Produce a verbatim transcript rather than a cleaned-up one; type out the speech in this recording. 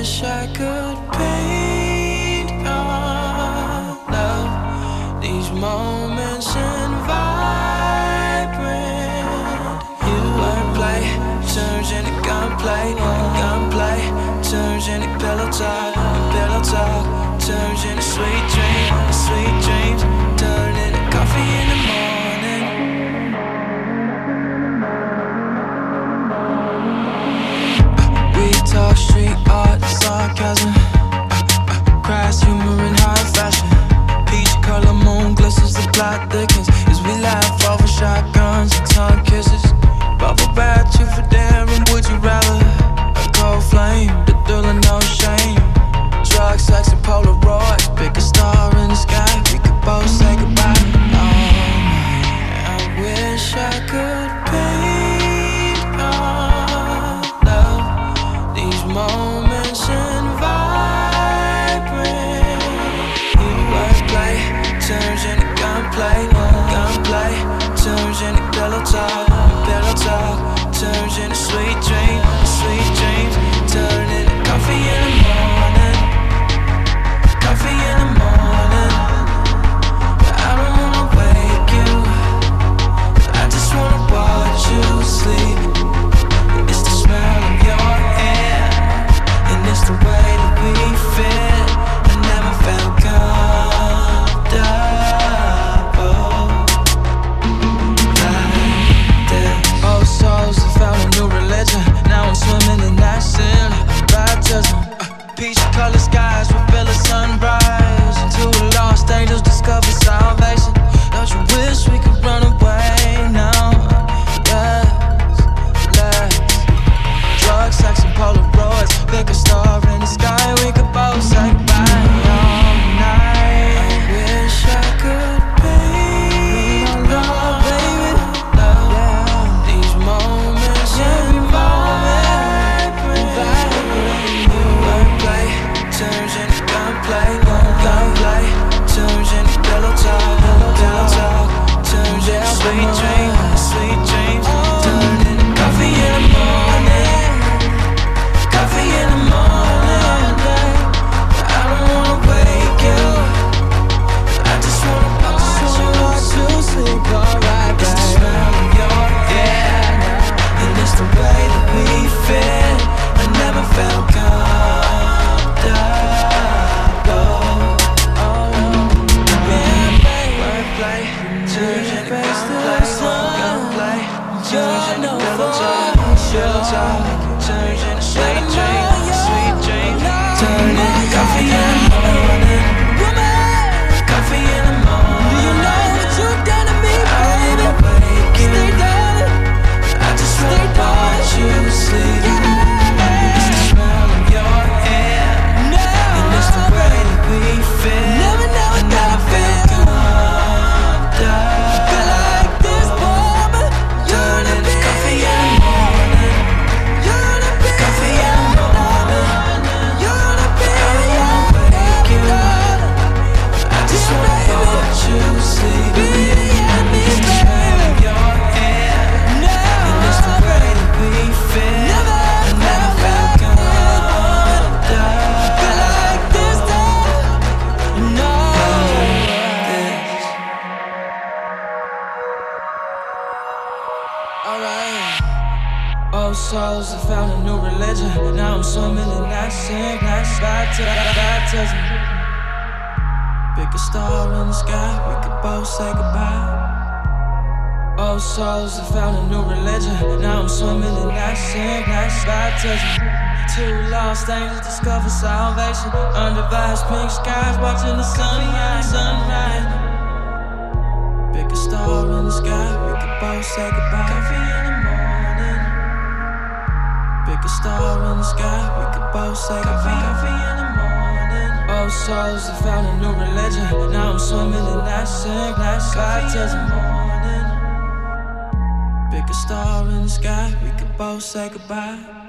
wish I could paint our love, these moments in vibrant. You wordplay turns into gunplay, gunplay turns into pillow talk, pillow talk turns into sweet dreams, sweet dreams turn into coffee in the morning. We talk street art, sarcasm, crass humor in high fashion. Peach color moon glistens, the plot thickens as we laugh over shotguns and tongue kisses. Bubble bath, you for daring, would you rather? A cold flame, the thrill of no shame. Drugs, sex, and Polaroids, pick a star in the sky, we could both say goodbye. Oh, I wish I could paint our love, these moments in vibrant. You wordplay turns into gunplay, gunplay turns into pillow talk, pillow talk turns into sweet dreams, sweet dreams turn into coffee in the morning, coffee in the morning. But I don't wanna wake you, I just wanna watch you sleep. It's the smell of your hair, and it's the way that we fit. I never felt comfortable like this. Old souls have found a new religion, now I'm swimming in that sin. Baptism, uh, peach colored skies reveal a sunrise, and two lost angels discover salvation. Don't you wish we could run away now? Yes, let's. Drugs, sex, and Polaroids, pick a star in the sky, we could both say goodbye all night. I wish I could paint our love, baby, love, yeah. These moments in vibrant. You wordplay turns into gunplay, gunplay turns into pillow talk, pillow talk turns into sweet dreams, sweet dreams turn into coffee in the morning, coffee in the morning. But I don't wanna wake you, I just wanna watch you sleep. Alright, it's the smell of your hair, and it's the way that we fit. I never felt comfortable. Wordplay turns into gunplay, gunplay turns into pillow talk, pillow talk turns into sweet dreams, sweet dreams turn into coffee in the morning, coffee in the morning. Do you know what you've done to me, baby? Stay down, I just wanna watch you sleep. It's the smell of your hair, and it's the way that we fit. I never felt comfortable like this, boy. Turn into coffee in the morning, coffee in the morning. I don't wanna wake you, I just wanna watch you sleep. And it's the smell of your hair, and it's the way that we fit. I never felt comfortable like this, no. Alright. Old souls have found a new religion, now I'm swimming in that sin, that's baptism. Pick a star in the sky, we could both say goodbye. Old souls have found a new religion, now I'm swimming in that sin, that's baptism. Two lost angels discover salvation under vast pink skies, watching the sunrise, sunrise. Pick a star in the sky, we could both say goodbye. Coffee in the morning. Pick a star in the sky, we could both say goodbye. Coffee in the morning. Old souls have found a new religion, now I'm swimming in that sin, that's baptism. Pick a star in the sky, we could both say goodbye.